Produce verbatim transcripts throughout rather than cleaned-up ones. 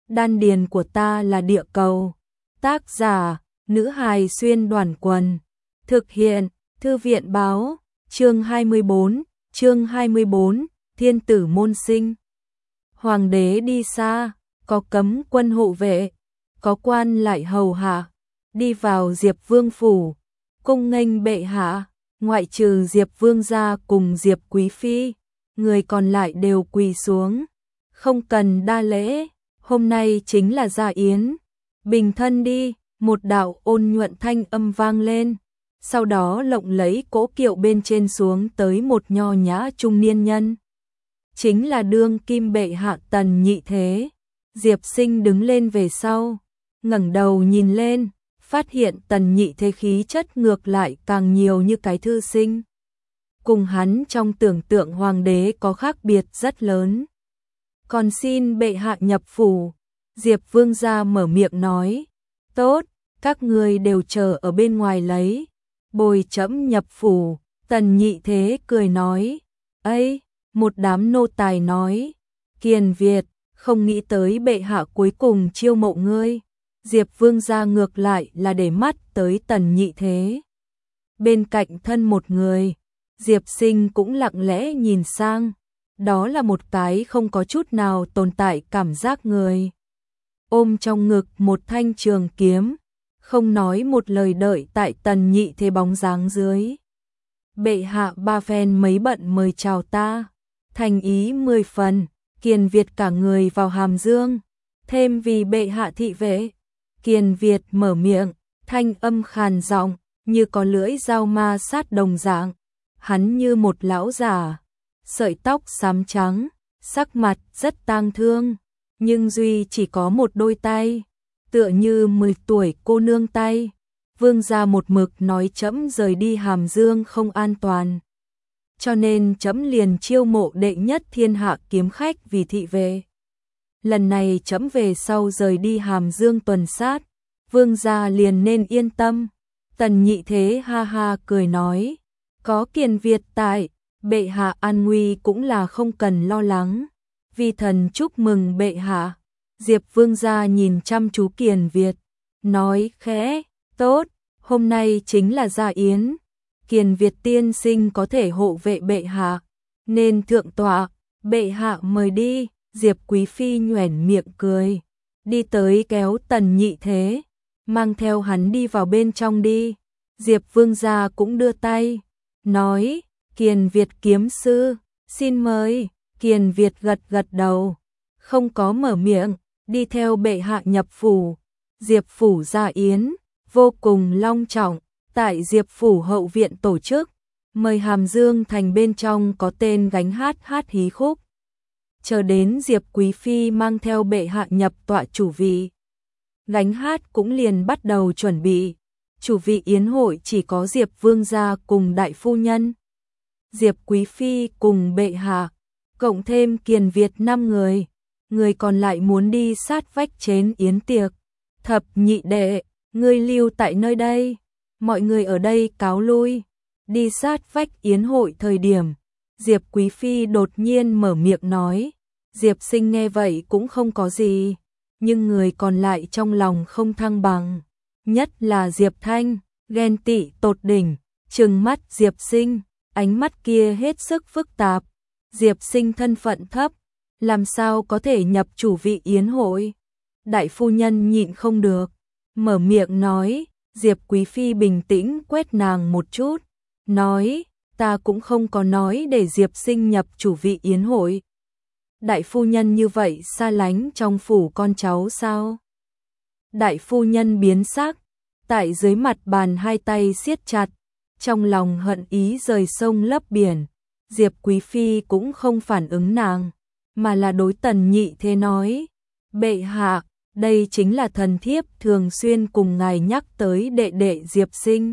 Đan điền của ta là địa cầu. Tác giả, nữ hài xuyên đoàn quần. Thực hiện, thư viện báo, chương hai mươi bốn, chương hai mươi bốn, thiên tử môn sinh. Hoàng đế đi xa, có cấm quân hộ vệ, có quan lại hầu hạ, đi vào Diệp Vương phủ, cung nghênh bệ hạ, ngoại trừ Diệp Vương gia cùng Diệp Quý phi, người còn lại đều quỳ xuống, không cần đa lễ, hôm nay chính là gia yến, bình thân đi, một đạo ôn nhuận thanh âm vang lên, sau đó lộng lấy cỗ kiệu bên trên xuống tới một nho nhã trung niên nhân. Chính là đương kim bệ hạ Tần Nhị Thế. Diệp Sinh đứng lên về sau, ngẩng đầu nhìn lên, phát hiện Tần Nhị Thế khí chất ngược lại càng nhiều như cái thư sinh. Cùng hắn trong tưởng tượng hoàng đế có khác biệt rất lớn. Còn xin bệ hạ nhập phủ, Diệp Vương gia mở miệng nói, tốt, các người đều chờ ở bên ngoài lấy, bồi trẫm nhập phủ. Tần Nhị Thế cười nói, ấy, một đám nô tài nói, Kiền Việt, không nghĩ tới bệ hạ cuối cùng chiêu mộ ngươi. Diệp Vương gia ngược lại là để mắt tới Tần Nhị Thế. Bên cạnh thân một người, Diệp Sinh cũng lặng lẽ nhìn sang, đó là một cái không có chút nào tồn tại cảm giác người. Ôm trong ngực một thanh trường kiếm, không nói một lời đợi tại Tần Nhị Thế bóng dáng dưới. Bệ hạ ba phen mấy bận mời chào ta, thành ý mười phần, Kiền Việt cả người vào hàm dương, thêm vì bệ hạ thị vệ. Kiền Việt mở miệng, thanh âm khàn giọng, như có lưỡi dao ma sát đồng dạng, hắn như một lão già, sợi tóc xám trắng, sắc mặt rất tang thương, nhưng duy chỉ có một đôi tay, tựa như mười tuổi cô nương tay. Vương gia một mực nói trẫm rời đi hàm dương không an toàn, cho nên trẫm liền chiêu mộ đệ nhất thiên hạ kiếm khách vì thị vệ. Lần này trẫm về sau rời đi hàm dương tuần sát, vương gia liền nên yên tâm. Tần Nhị Thế ha ha cười nói, có Kiền Việt tại, bệ hạ an nguy cũng là không cần lo lắng. Vi thần chúc mừng bệ hạ. Diệp Vương gia nhìn chăm chú Kiền Việt, nói khẽ, tốt, hôm nay chính là gia yến. Kiền Việt tiên sinh có thể hộ vệ bệ hạ, nên thượng tọa, bệ hạ mời đi. Diệp Quý phi nhoẻn miệng cười, đi tới kéo Tần Nhị Thế, mang theo hắn đi vào bên trong đi. Diệp Vương gia cũng đưa tay, nói, Kiền Việt kiếm sư, xin mời. Kiền Việt gật gật đầu, không có mở miệng, đi theo bệ hạ nhập phủ. Diệp phủ gia yến, vô cùng long trọng, tại Diệp phủ hậu viện tổ chức, mời hàm dương thành bên trong có tên gánh hát hát hí khúc. Chờ đến Diệp Quý phi mang theo bệ hạ nhập tọa chủ vị, gánh hát cũng liền bắt đầu chuẩn bị. Chủ vị yến hội chỉ có Diệp Vương gia cùng đại phu nhân, Diệp Quý phi cùng bệ hạ, cộng thêm Kiền Việt năm người, người còn lại muốn đi sát vách chén yến tiệc. Thập nhị đệ, ngươi lưu tại nơi đây, mọi người ở đây cáo lui. Đi sát vách yến hội thời điểm, Diệp Quý phi đột nhiên mở miệng nói. Diệp Sinh nghe vậy cũng không có gì, nhưng người còn lại trong lòng không thăng bằng, nhất là Diệp Thanh, ghen tị tột đỉnh, trừng mắt Diệp Sinh, ánh mắt kia hết sức phức tạp. Diệp Sinh thân phận thấp, làm sao có thể nhập chủ vị yến hội? Đại phu nhân nhịn không được, mở miệng nói. Diệp Quý phi bình tĩnh quét nàng một chút, nói, ta cũng không có nói để Diệp Sinh nhập chủ vị yến hội. Đại phu nhân như vậy xa lánh trong phủ con cháu sao? Đại phu nhân biến sắc, tại dưới mặt bàn hai tay siết chặt, trong lòng hận ý rời sông lấp biển. Diệp Quý phi cũng không phản ứng nàng, mà là đối Tần Nhị Thế nói, bệ hạ, đây chính là thần thiếp thường xuyên cùng ngài nhắc tới đệ đệ Diệp Sinh.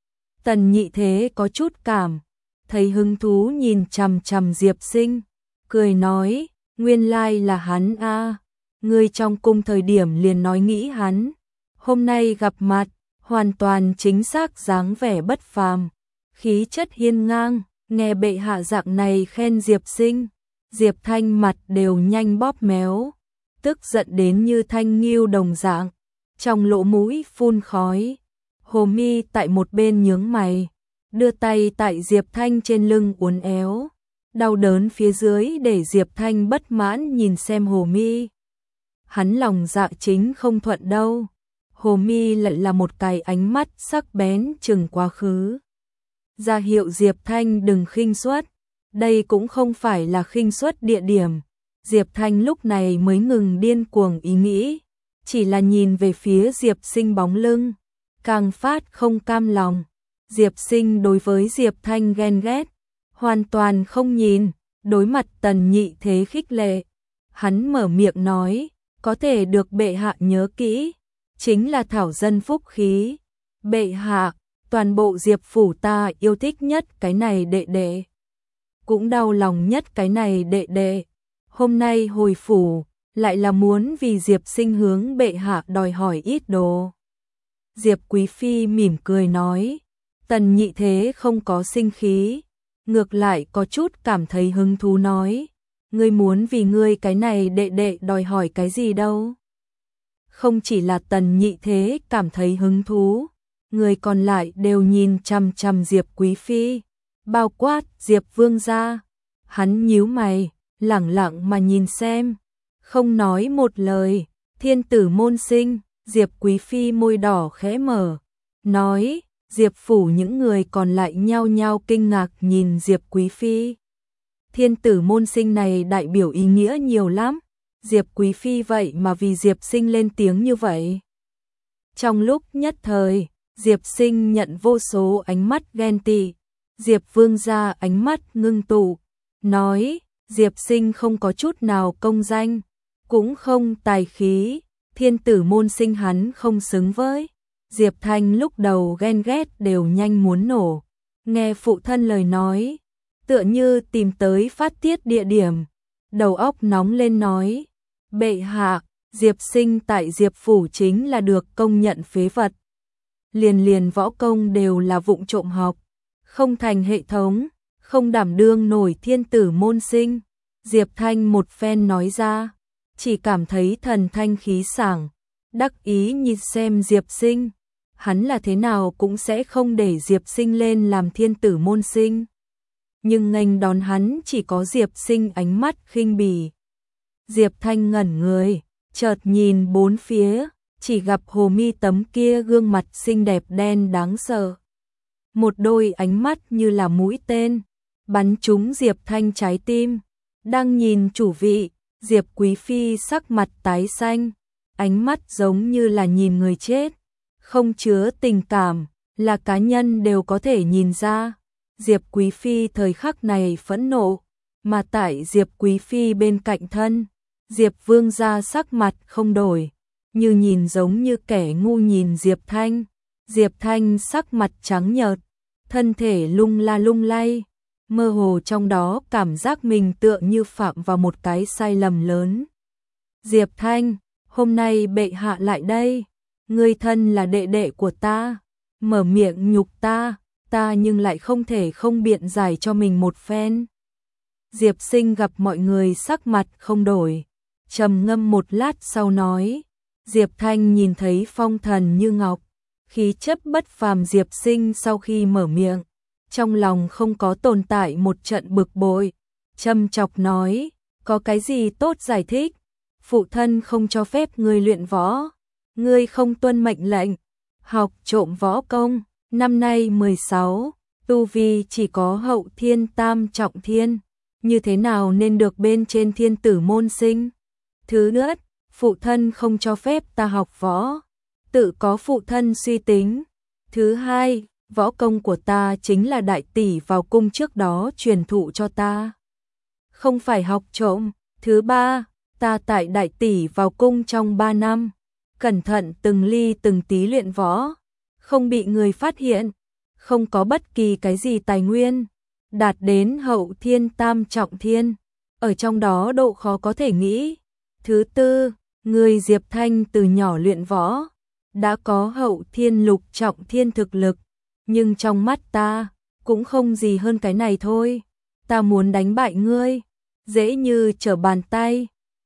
Tần Nhị Thế có chút cảm, thấy hứng thú nhìn chằm chằm Diệp Sinh, cười nói, nguyên lai là hắn a, ngươi trong cung thời điểm liền nói nghĩ hắn, hôm nay gặp mặt, hoàn toàn chính xác dáng vẻ bất phàm, khí chất hiên ngang. Nghe bệ hạ dạng này khen Diệp Sinh, Diệp Thanh mặt đều nhanh bóp méo. tức giận đến như thanh nghiêu đồng dạng, trong lỗ mũi phun khói. Hồ Mi tại một bên nhướng mày, đưa tay tại Diệp Thanh trên lưng uốn éo, đau đớn phía dưới để Diệp Thanh bất mãn nhìn xem Hồ Mi. Hắn lòng dạ chính không thuận đâu. Hồ Mi lại là một cái ánh mắt sắc bén chừng quá khứ, ra hiệu Diệp Thanh đừng khinh suất. Đây cũng không phải là khinh suất địa điểm. Diệp Thanh lúc này mới ngừng điên cuồng ý nghĩ, chỉ là nhìn về phía Diệp Sinh bóng lưng, càng phát không cam lòng. Diệp Sinh đối với Diệp Thanh ghen ghét, hoàn toàn không nhìn. Đối mặt Tần Nhị Thế khích lệ, hắn mở miệng nói, có thể được bệ hạ nhớ kỹ, chính là thảo dân phúc khí. Bệ hạ, toàn bộ Diệp phủ ta yêu thích nhất cái này đệ đệ, cũng đau lòng nhất cái này đệ đệ. Hôm nay hồi phủ, lại là muốn vì Diệp Sinh hướng bệ hạ đòi hỏi ít đồ. Diệp Quý Phi mỉm cười nói, Tần Nhị Thế không có sinh khí, ngược lại có chút cảm thấy hứng thú nói, ngươi muốn vì ngươi cái này đệ đệ đòi hỏi cái gì đâu. Không chỉ là Tần Nhị Thế cảm thấy hứng thú, người còn lại đều nhìn chằm chằm Diệp Quý Phi, bao quát Diệp Vương gia. Hắn nhíu mày, lẳng lặng mà nhìn xem, không nói một lời. Thiên tử môn sinh. Diệp Quý Phi môi đỏ khẽ mở, nói. Diệp phủ những người còn lại nhao nhao kinh ngạc nhìn Diệp Quý Phi. Thiên tử môn sinh này đại biểu ý nghĩa nhiều lắm. Diệp Quý Phi vậy mà vì Diệp Sinh lên tiếng như vậy. Trong lúc nhất thời, Diệp Sinh nhận vô số ánh mắt ghen tị. Diệp Vương gia ánh mắt ngưng tụ, nói, Diệp Sinh không có chút nào công danh, cũng không tài khí, thiên tử môn sinh hắn không xứng với. Diệp Thanh lúc đầu ghen ghét đều nhanh muốn nổ, nghe phụ thân lời nói, tựa như tìm tới phát tiết địa điểm, đầu óc nóng lên nói, bệ hạ, Diệp Sinh tại Diệp phủ chính là được công nhận phế vật. Liền liền võ công đều là vụng trộm học, không thành hệ thống, không đảm đương nổi thiên tử môn sinh. Diệp Thanh một phen nói ra, chỉ cảm thấy thần thanh khí sảng, đắc ý nhìn xem Diệp Sinh. Hắn là thế nào cũng sẽ không để Diệp Sinh lên làm thiên tử môn sinh. Nhưng nghênh đón hắn chỉ có Diệp Sinh ánh mắt khinh bỉ. Diệp Thanh ngẩn người, chợt nhìn bốn phía, chỉ gặp Hồ Mi tấm kia gương mặt xinh đẹp đen đáng sợ. Một đôi ánh mắt như là mũi tên, bắn trúng Diệp Thanh trái tim. Đang nhìn chủ vị, Diệp Quý Phi sắc mặt tái xanh, ánh mắt giống như là nhìn người chết, không chứa tình cảm, là cá nhân đều có thể nhìn ra. Diệp Quý Phi thời khắc này phẫn nộ, mà tại Diệp Quý Phi bên cạnh thân, Diệp Vương gia sắc mặt không đổi, như nhìn giống như kẻ ngu nhìn Diệp Thanh. Diệp Thanh sắc mặt trắng nhợt, thân thể lung la lung lay, mơ hồ trong đó cảm giác mình tựa như phạm vào một cái sai lầm lớn. Diệp Thanh, hôm nay bệ hạ lại đây, ngươi thân là đệ đệ của ta, mở miệng nhục ta, ta nhưng lại không thể không biện giải cho mình một phen. Diệp Sinh gặp mọi người sắc mặt không đổi, trầm ngâm một lát sau nói, Diệp Thanh nhìn thấy phong thần như ngọc, khí chất bất phàm. Diệp Sinh sau khi mở miệng, trong lòng không có tồn tại một trận bực bội, châm chọc nói, có cái gì tốt giải thích, phụ thân không cho phép ngươi luyện võ, ngươi không tuân mệnh lệnh, học trộm võ công, năm nay mười sáu, tu vi chỉ có hậu thiên tam trọng thiên, như thế nào nên được bên trên thiên tử môn sinh. Thứ nhất, phụ thân không cho phép ta học võ, tự có phụ thân suy tính. Thứ hai, võ công của ta chính là đại tỷ vào cung trước đó truyền thụ cho ta, không phải học trộm. Thứ ba, ta tại đại tỷ vào cung trong ba năm, cẩn thận từng ly từng tí luyện võ, không bị người phát hiện, không có bất kỳ cái gì tài nguyên, đạt đến hậu thiên tam trọng thiên, ở trong đó độ khó có thể nghĩ. Thứ tư, người Diệp Thanh từ nhỏ luyện võ, đã có hậu thiên lục trọng thiên thực lực, nhưng trong mắt ta, cũng không gì hơn cái này thôi. Ta muốn đánh bại ngươi, dễ như trở bàn tay.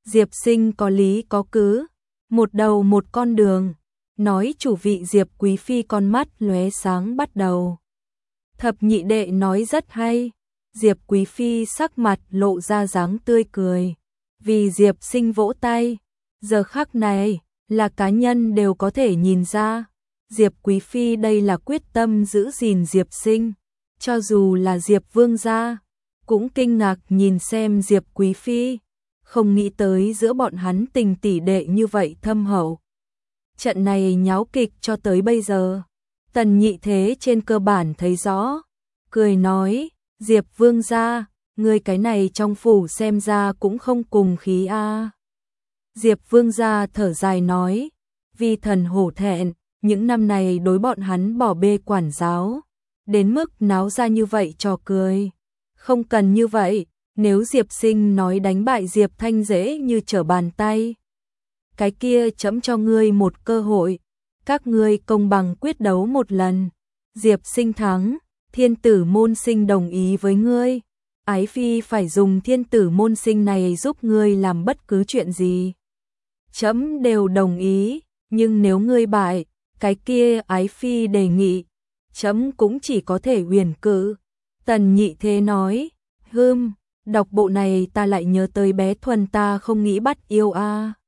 Diệp Sinh có lý có cứ, một đầu một con đường, nói chủ vị Diệp Quý Phi con mắt lóe sáng bắt đầu. Thập nhị đệ nói rất hay, Diệp Quý Phi sắc mặt lộ ra dáng tươi cười, vì Diệp Sinh vỗ tay, giờ khắc này, là cá nhân đều có thể nhìn ra, Diệp Quý Phi đây là quyết tâm giữ gìn Diệp Sinh, cho dù là Diệp Vương gia, cũng kinh ngạc nhìn xem Diệp Quý Phi, không nghĩ tới giữa bọn hắn tình tỷ đệ như vậy thâm hậu. Trận này nháo kịch cho tới bây giờ, Tần Nhị Thế trên cơ bản thấy rõ, cười nói, Diệp Vương gia, người cái này trong phủ xem ra cũng không cùng khí a. Diệp Vương gia thở dài nói, vì thần hổ thẹn, những năm này đối bọn hắn bỏ bê quản giáo, đến mức náo ra như vậy trò cười. Không cần như vậy, nếu Diệp Sinh nói đánh bại Diệp Thanh dễ như trở bàn tay. Cái kia chấm cho ngươi một cơ hội, các ngươi công bằng quyết đấu một lần. Diệp Sinh thắng, thiên tử môn sinh đồng ý với ngươi. Ái Phi phải dùng thiên tử môn sinh này giúp ngươi làm bất cứ chuyện gì. Chấm đều đồng ý, nhưng nếu ngươi bại, cái kia Ái Phi đề nghị, chấm cũng chỉ có thể huyền cự. Tần Nhị Thế nói, hưm, đọc bộ này ta lại nhớ tới bé Thuần ta không nghĩ bắt yêu a.